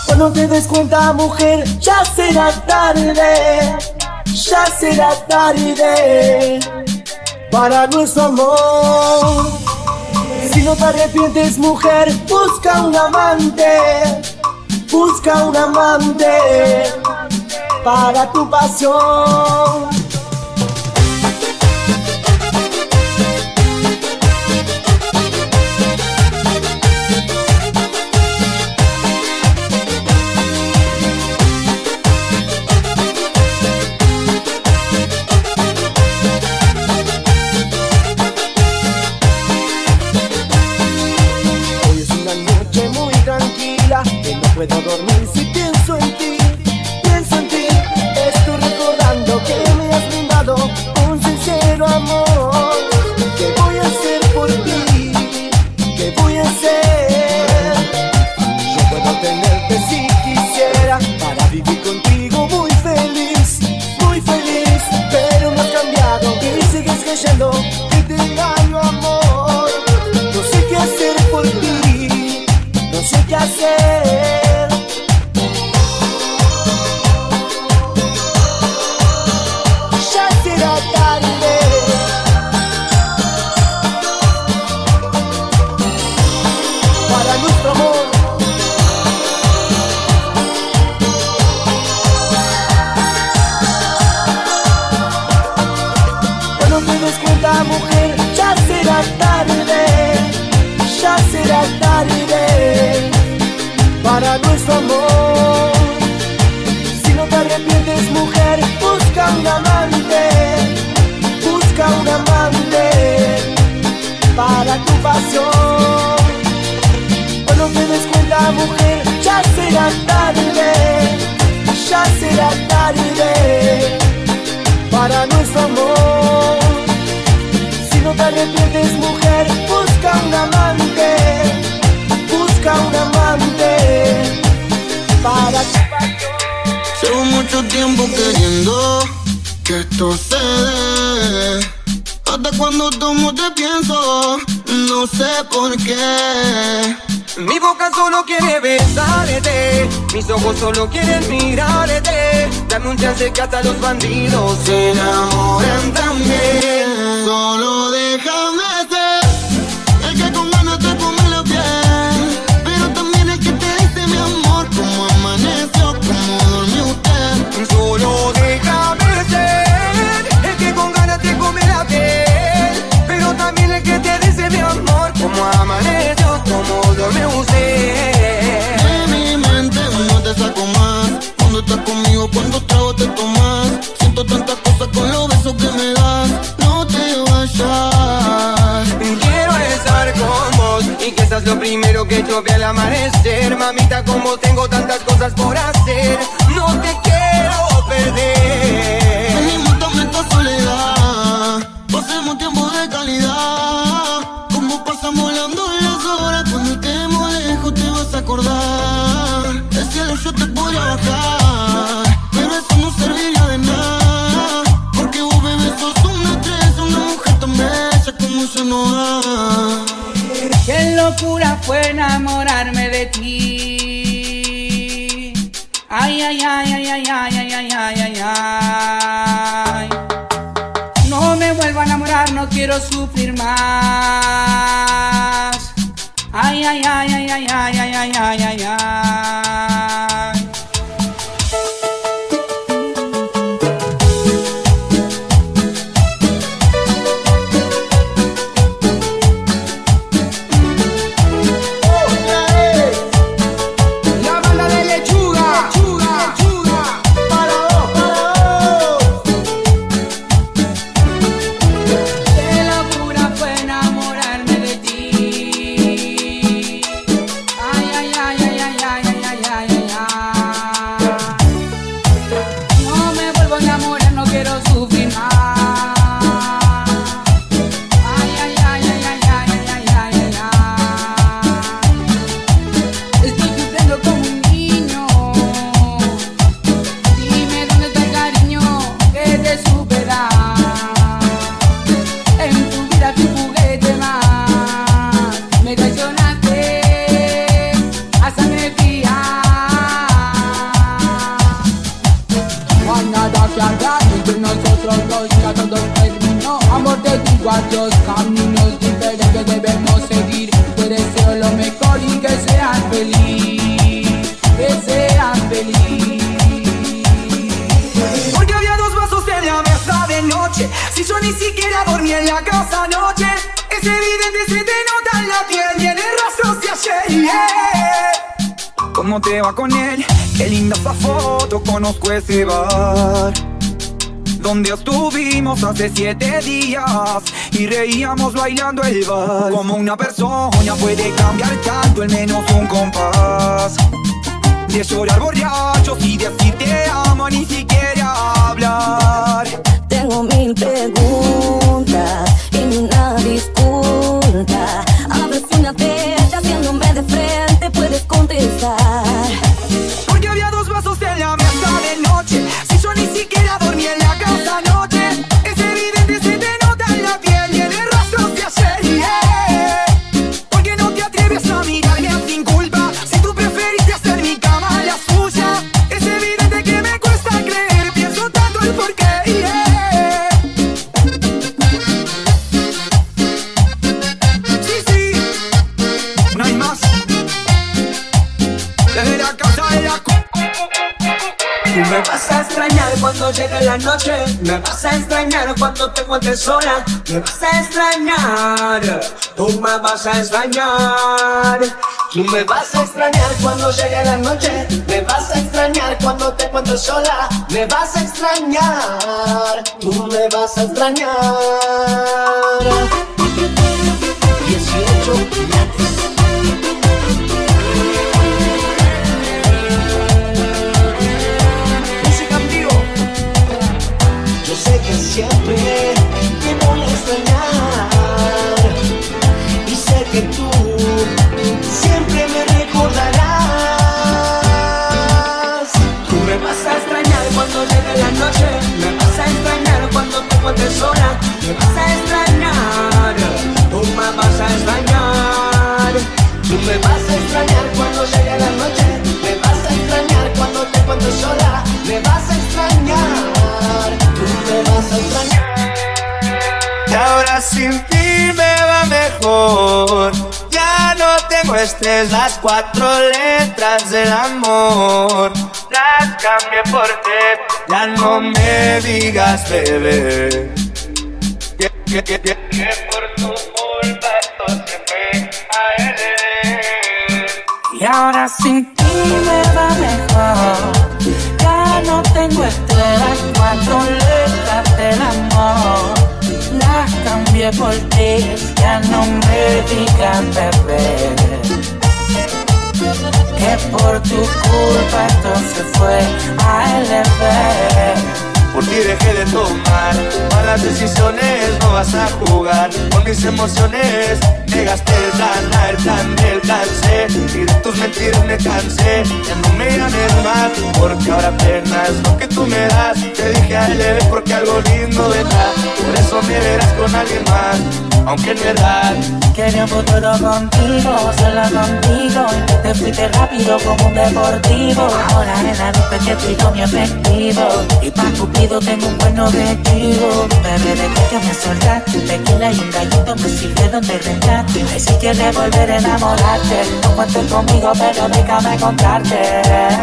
Cuando te des cuenta, mujer, ya será tarde, ya será tarde para nuestro amor. Si no te arrepientes, mujer, busca un amante, busca un amante para tu pasión. Que no puedo dormir si pienso en ti, pienso en ti. Estoy recordando que me has brindado un sincero amor. ¿Qué voy a hacer por ti? ¿Qué voy a hacer? Yo puedo tenerte si quisiera para vivir contigo muy feliz, pero me has cambiado y sigues creyendo que te engaño, amor. No sé qué hacer por ti, no sé qué hacer. Ya será tarde para nuestro amor. Cuando te des cuenta, mujer, ya será tarde, ya será tarde para nuestro amor. Si no te arrepientes, mujer, busca un amante, busca un amante para tu pasión. Cuando te des cuenta, mujer, ya será tarde, ya será tarde para nuestro amor. Si no te arrepientes, mujer, busca un amante, busca un amante para tu pasión. Llevo mucho tiempo queriendo que esto se dé. Hasta cuando tomo te pienso, no sé por qué. Mi boca solo quiere besarte, mis ojos solo quieren mirarte. Dame un chance que hasta los bandidos se enamoran también. Solo déjame ser el que con ganas te come la piel, pero también el que te dice mi amor, cómo amaneció, cómo durmió usted. Solo déjame ser el que con ganas te come la piel, pero también el que te dice mi amor, cómo amaneció, cómo duerme usted. De mi mente no te saco más, cuando estás conmigo, cuántos tragos te tomas. Siento tantas cosas con los besos que me das, no te vayas. Quiero estar con vos y que seas lo primero que yo vea al amanecer. Mamita, como tengo tantas cosas por hacer, no te quiero perder. Venimos también esta soledad, pasemos tiempo de calidad. Como pasan volando las horas, cuando estemos lejos te vas a acordar. El cielo yo te podría bajar, pero eso no serviría de nada, porque vos, bebé, sos una estrella, una mujer tan bella como yo no da. Qué locura fue enamorarme de ti. Ay, ay, ay, ay, ay, ay, ay, ay, ay, ay, ay. No me vuelvo a enamorar, no quiero sufrir más. Ay, ay, ay, ay, ay, ay, ay, ay, ay, ay, ay. Ay, ay, ay, ay, ay, ay. feliz, que seas feliz. Porque había dos vasos en la mesa de noche. Si yo ni siquiera dormí en la casa anoche, es evidente, se te nota en la piel. Tiene rastros de ayer, yeah. ¿Cómo te va con él? Qué linda esa foto, conozco ese bar donde estuvimos hace 7 días y reíamos bailando el vals. Como una persona puede cambiar tanto en menos un compás. De llorar borrachos y decir te amo, ni siquiera hablar. Tengo 1000 preguntas y ni una disculpa. Abres una vez, haciéndome de frente, puedes contestar. Porque había dos vasos en la mesa de noche. Si yo ni siquiera dormí en la casa anoche, es evidente, se te nota en la piel. Tiene rastros de ayer, yeah. Porque no te atreves a mirarme sin culpa. Si tú preferiste hacer mi cama la suya, es evidente que me cuesta creer. Pienso tanto el porqué, yeah. Sí, no hay más. Desde la casa de la Tú me vas a extrañar cuando llegue la noche. Me vas a extrañar cuando te encuentres sola. Me vas a extrañar. Tú me vas a extrañar. Tú me vas a extrañar cuando llegue la noche. Me vas a extrañar cuando te encuentres sola. Me vas a extrañar. Tú me vas a extrañar. 18 pilates. Siempre te voy a extrañar y sé que tú siempre me recordarás. Tú me vas a extrañar cuando llegue la noche. Me vas a extrañar cuando te encuentres sola. Me vas a extrañar. Tú me vas a extrañar. Tú me vas a extrañar cuando llegue la noche. Me vas a extrañar cuando te encuentres sola. Me vas a extrañar. Me vas a extrañar. Y ahora sin ti me va mejor. Ya no tengo estrés, las 4 letras del amor las cambié por ti. Ya no me digas bebé que por tu culpa esto se fue a él. Y ahora sin ti me va mejor. Ya no tengo estrellas, 4 letras del amor las cambié por ti. Ya no me digas bebé que por tu culpa esto se fue a LB. Por ti dejé de tomar malas decisiones, no vas a jugar con mis emociones. Me gasté el plan del cansé y de tus mentiras me cansé. Ya no me llames más porque ahora apenas lo que tú me das. Te dije a él porque algo lindo vendrá. Por eso me verás con alguien más, aunque en verdad quería un futuro contigo, solo contigo, y te fuiste rápido como un deportivo. Ahora en la luz que tiro mi efectivo y pa' Cupido tengo un buen objetivo. Bebé, desde que me soltaste, tequila y un gallito me sirvieron de rescate. Y si quieres volver a enamorarte, no cuentes conmigo, pero déjame contarte.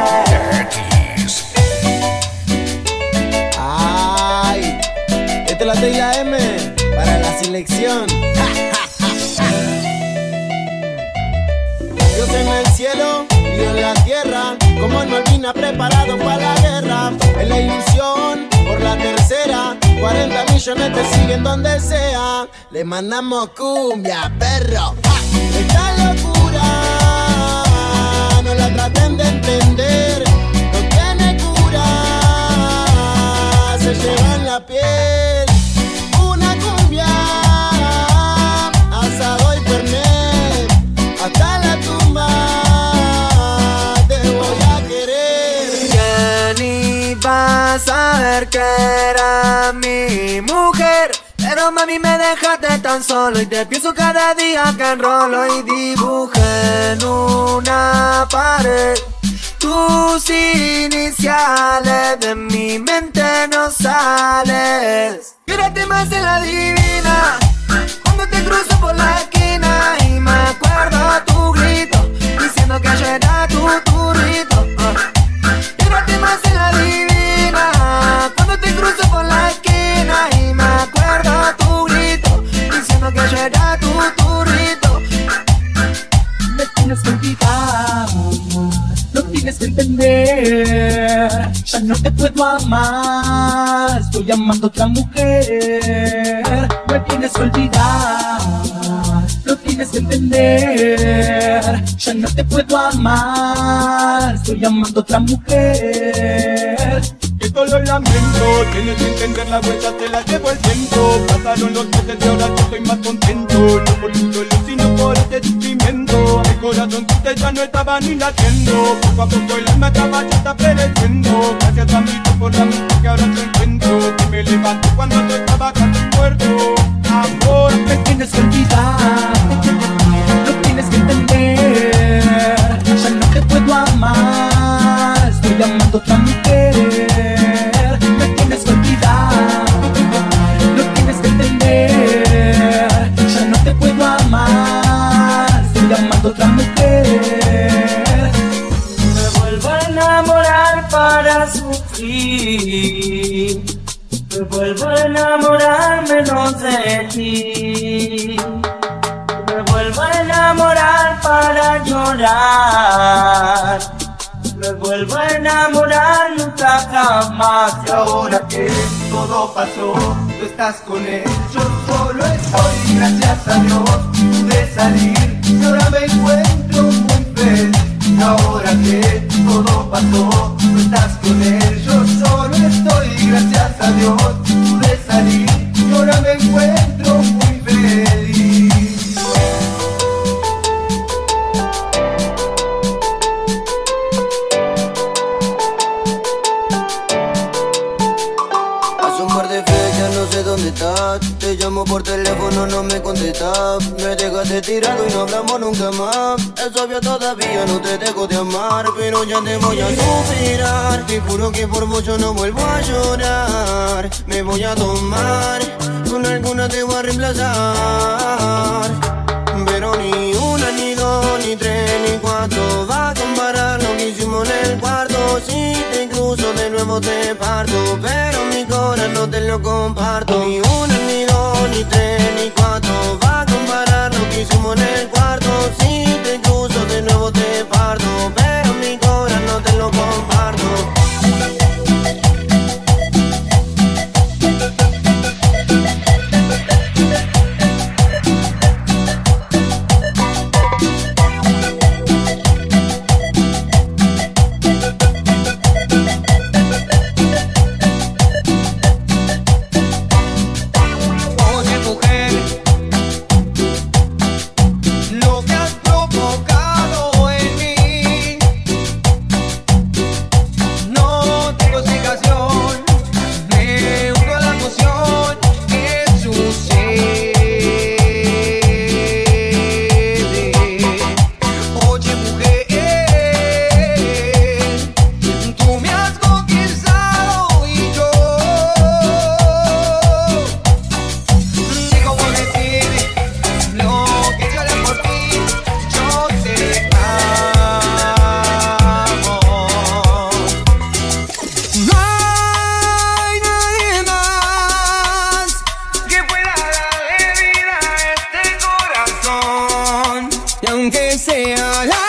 Ay, esta es la T y la M para la selección. Dios en el cielo, Dios en la tierra, como en Malvinas preparado para la guerra. En la ilusión, por la tercera, 40 millones te siguen donde sea. Le mandamos cumbia, perro. Esta locura no la traten de entender, no tiene cura, se lleva en la piel. Una cumbia, asado y pernet, hasta la tumba te voy a querer. Ya ni vas a ver que era mi mujer, pero mami me dejaste tan solo y te pienso cada día que enrolo y dibujé en una pared tus iniciales, de mi mente no sales. Mírate más en la divina cuando te cruzo por la esquina y me acuerdo tu grito diciendo diciendo que yo era tu turrito. Y no te más en la divina cuando te cruzo por la esquina y me acuerdo tu grito diciendo que yo era tu turrito. Me tienes que olvidar, lo tienes que entender. Ya no te puedo amar, estoy amando a otra mujer. Me tienes que olvidar, lo tienes que entender. Ya no te puedo amar, estoy amando a otra mujer. Esto lo lamento, tienes que entender, la vuelta te la llevo el tiempo. Pasaron los meses y ahora yo estoy más contento. No por tu dolor, sino por este sufrimiento. El corazón tuyo ya no estaba ni latiendo. Poco a poco el alma ya está pereciendo. Gracias a mí por la música que ahora te encuentro. Que me levanto cuando tú estabas casi muerto. Ahora me tienes que olvidar, lo tienes que entender. Ya no te puedo amar, estoy amando a otra mujer. Me tienes que olvidar, lo tienes que entender. Ya no te puedo amar, estoy amando a otra mujer. Me vuelvo a enamorar para sufrir. Me vuelvo a enamorar menos de ti. Me vuelvo a enamorar para llorar. Me vuelvo a enamorar nunca jamás. Y ahora que todo pasó, tú estás con él. Yo solo estoy, gracias a Dios pude salir. Y ahora me encuentro muy feliz. Y ahora que todo pasó, tú estás con él. Yo solo estoy, gracias a Dios pude salir. Y ahora me encuentro muy feliz. Hace un par de fechas, no sé dónde estás. Te llamo por teléfono, no me contestas. Me dejaste tirado y no hablamos nunca más. Es obvio, todavía no te dejo de amar, pero ya te voy a superar. Te juro que por mucho no vuelvo a llorar. Me voy a tomar, con alguna te voy a reemplazar. Pero ni una, ni dos, ni tres, ni cuatro va a comparar lo que hicimos en el cuarto. Si te cruzo de nuevo te parto, pero mi corazón no te lo comparto. Ni una, ni dos, ni tres, ni cuatro va a comparar lo que hicimos en el cuarto. Si te cruzo de nuevo te parto, pero mi corazón no te lo comparto. Aunque sea la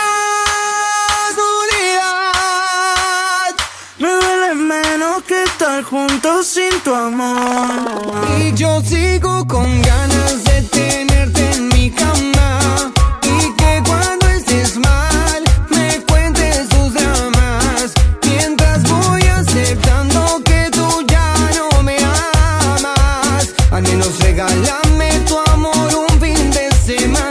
soledad, me duele menos que estar juntos sin tu amor. Y yo sigo con ganas de tenerte en mi cama, y que cuando estés mal me cuentes tus dramas, mientras voy aceptando que tú ya no me amas. Al menos regálame tu amor un fin de semana.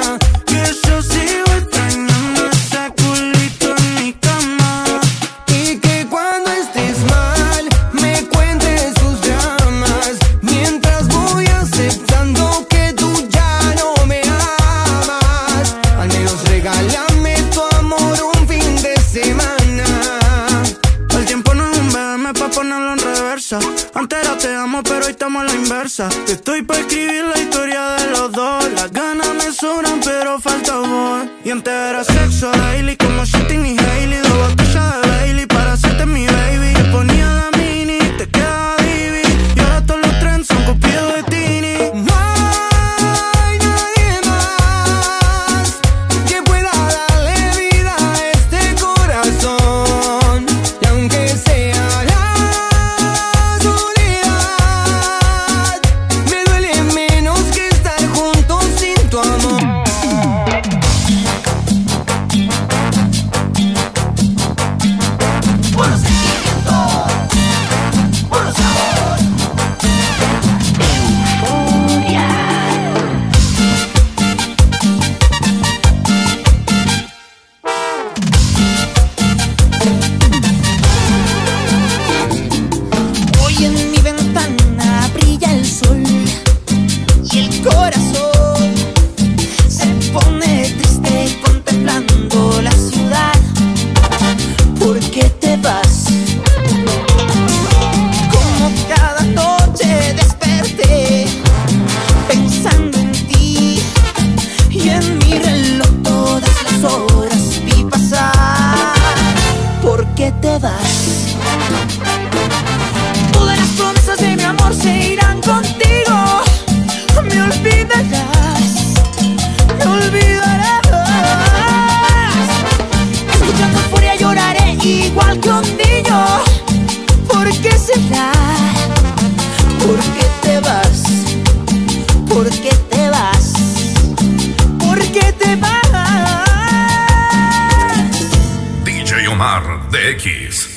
Antes era te amo, pero hoy estamos a la inversa. Estoy pa' escribir la historia de los dos. Las ganas me te sobran, pero falta amor. Y antes era sexo daily, como Shitting y Hailey. 2 botellas de Bailey para hacerte mi baby. Te ponía la mini, te quedaba divi. Y ahora todos los trends son copiados de Tini. No hay nadie más que pueda darle vida a este corazón. Y aunque sea la soledad, me duele menos que estar juntos sin tu amor. Puro sentimiento, puro sabor. Euforia. Hoy en mi ventana brilla el sol y el corazón se pone triste contemplando la ciudad. ¿Por qué te vas? Como cada noche desperté pensando en ti y en mi reloj todas las horas vi pasar. ¿Por qué te vas? Todas las promesas de mi amor se irán contigo. Me olvidarás, me olvidarás. Escuchando Euforia lloraré igual que un niño. ¿Por qué será? ¿Por qué te vas? ¿Por qué te vas? ¿Por qué te vas? DJ Omar DX.